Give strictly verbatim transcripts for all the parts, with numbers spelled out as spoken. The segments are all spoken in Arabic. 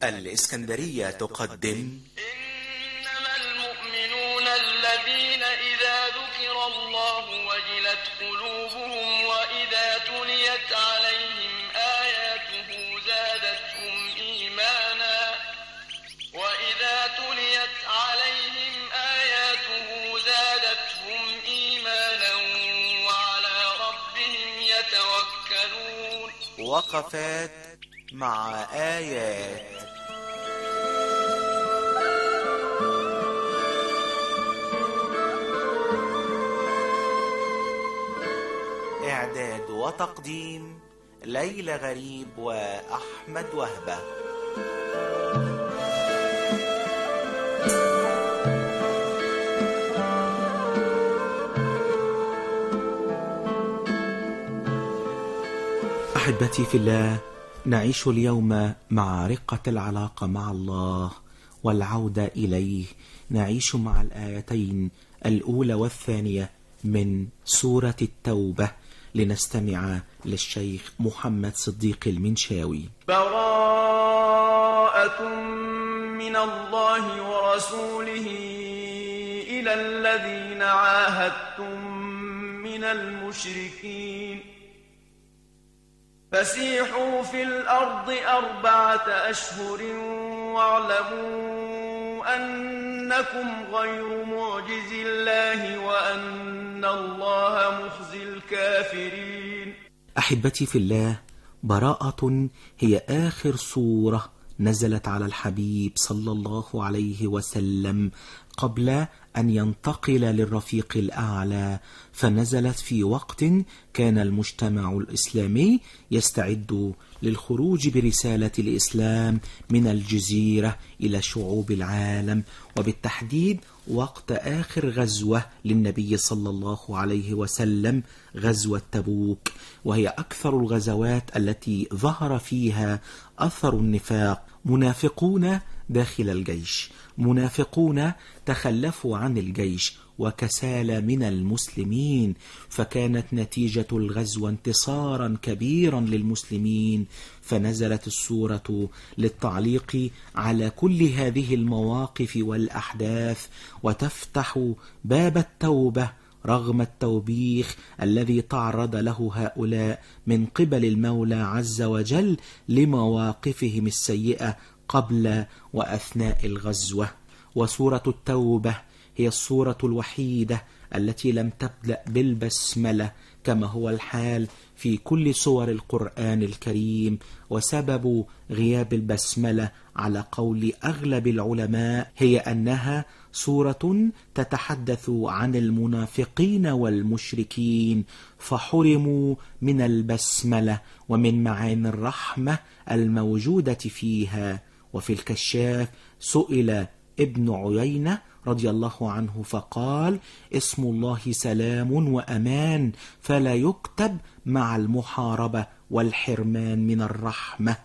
الإسكندرية تقدم إنما المؤمنون الذين إذا ذكر الله وجلت قلوبهم وإذا تليت عليهم آياته زادتهم إيمانا وإذا تليت عليهم آياته زادتهم إيمانا وعلى ربهم يتوكلون. وقفات مع آيات. إعداد وتقديم ليلى غريب وأحمد وهبة. أحبتي في الله، نعيش اليوم مع رقة العلاقة مع الله والعودة إليه. نعيش مع الآيتين الأولى والثانية من سورة التوبة، لنستمع للشيخ محمد صديق المنشاوي. براءة من الله ورسوله إلى الذين عاهدتم من المشركين فسيحوا في الأرض أربعة أشهر واعلموا أنكم غير معجز الله وأن الله مخزي الكافرين. أحبتي في الله، براءة هي آخر سورة نزلت على الحبيب صلى الله عليه وسلم قبل أن ينتقل للرفيق الأعلى، فنزلت في وقت كان المجتمع الإسلامي يستعد للخروج برسالة الإسلام من الجزيرة إلى شعوب العالم، وبالتحديد وقت آخر غزوة للنبي صلى الله عليه وسلم، غزوة تبوك، وهي أكثر الغزوات التي ظهر فيها أثر النفاق. منافقون داخل الجيش، منافقون تخلفوا عن الجيش وكسالى من المسلمين، فكانت نتيجة الغزو انتصارا كبيرا للمسلمين، فنزلت السورة للتعليق على كل هذه المواقف والأحداث وتفتح باب التوبة رغم التوبيخ الذي تعرض له هؤلاء من قبل المولى عز وجل لمواقفهم السيئة قبل وأثناء الغزوة. وسورة التوبة هي السورة الوحيدة التي لم تبدأ بالبسملة كما هو الحال في كل سور القرآن الكريم، وسبب غياب البسملة على قول أغلب العلماء هي أنها سورة تتحدث عن المنافقين والمشركين، فحرموا من البسملة ومن معاني الرحمة الموجودة فيها. وفي الكشاف سئل ابن عيينة رضي الله عنه فقال: اسم الله سلام وأمان، فلا يكتب مع المحاربة والحرمان من الرحمة.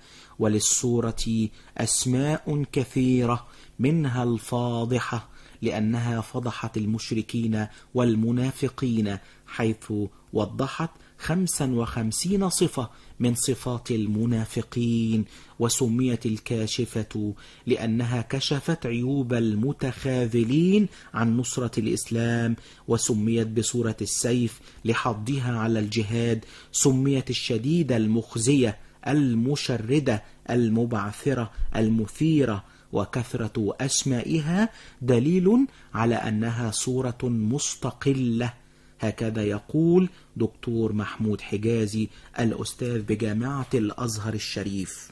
وللسورة أسماء كثيرة، منها الفاضحة لأنها فضحت المشركين والمنافقين، حيث وضحت خمسا وخمسين صفة من صفات المنافقين. وسميت الكاشفة لأنها كشفت عيوب المتخاذلين عن نصرة الإسلام. وسميت بسورة السيف لحضها على الجهاد. سميت الشديدة المخزية المشردة المبعثرة المثيرة. وكثرة أسمائها دليل على أنها سورة مستقلة، هكذا يقول دكتور محمود حجازي الأستاذ بجامعة الأزهر الشريف.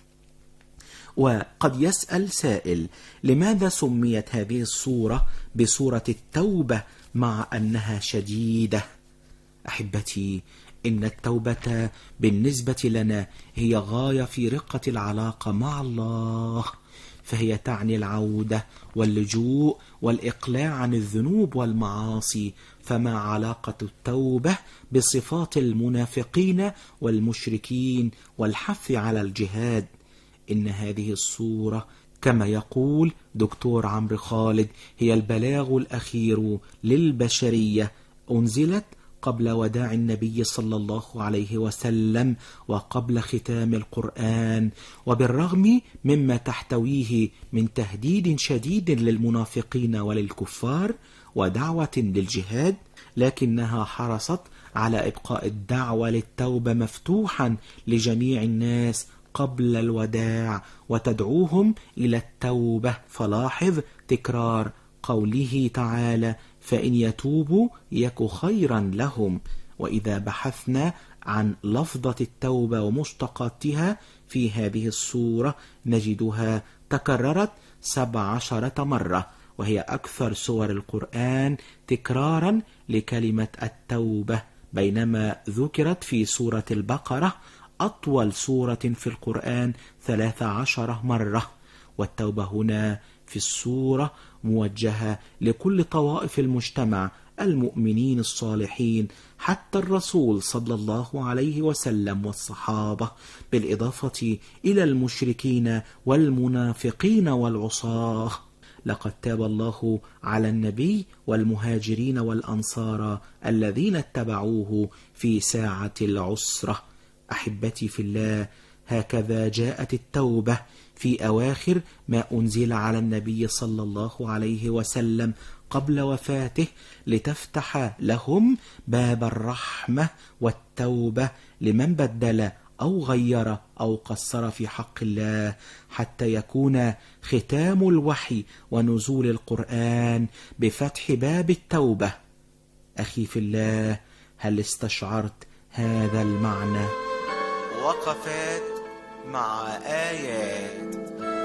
وقد يسأل سائل: لماذا سميت هذه السورة بسورة التوبة مع أنها شديدة؟ أحبتي، إن التوبة بالنسبة لنا هي غاية في رقة العلاقة مع الله، فهي تعني العودة واللجوء والإقلاع عن الذنوب والمعاصي. فما علاقة التوبة بصفات المنافقين والمشركين والحث على الجهاد؟ إن هذه السورة كما يقول دكتور عمرو خالد هي البلاغ الأخير للبشرية، أنزلت قبل وداع النبي صلى الله عليه وسلم وقبل ختام القرآن، وبالرغم مما تحتويه من تهديد شديد للمنافقين وللكفار ودعوة للجهاد، لكنها حرصت على إبقاء الدعوة للتوبة مفتوحا لجميع الناس قبل الوداع وتدعوهم إلى التوبة. فلاحظ تكرار قوله تعالى: فإن يتوبوا يك خيرا لهم. وإذا بحثنا عن لفظة التوبة ومشتقاتها في هذه السورة نجدها تكررت سبع عشرة مرة، وهي أكثر سور القرآن تكرارا لكلمة التوبة، بينما ذكرت في سورة البقرة أطول سورة في القرآن ثلاث عشر مرة. والتوبة هنا في السورة موجهة لكل طوائف المجتمع، المؤمنين الصالحين حتى الرسول صلى الله عليه وسلم والصحابة، بالإضافة إلى المشركين والمنافقين والعصاة. لقد تاب الله على النبي والمهاجرين والأنصار الذين اتبعوه في ساعة العسرة. أحبتي في الله، هكذا جاءت التوبة في أواخر ما أنزل على النبي صلى الله عليه وسلم قبل وفاته، لتفتح لهم باب الرحمة والتوبة لمن بدل أو غير أو قصر في حق الله، حتى يكون ختام الوحي ونزول القرآن بفتح باب التوبة. أخي في الله، هل استشعرت هذا المعنى؟ وقفات مع آيات.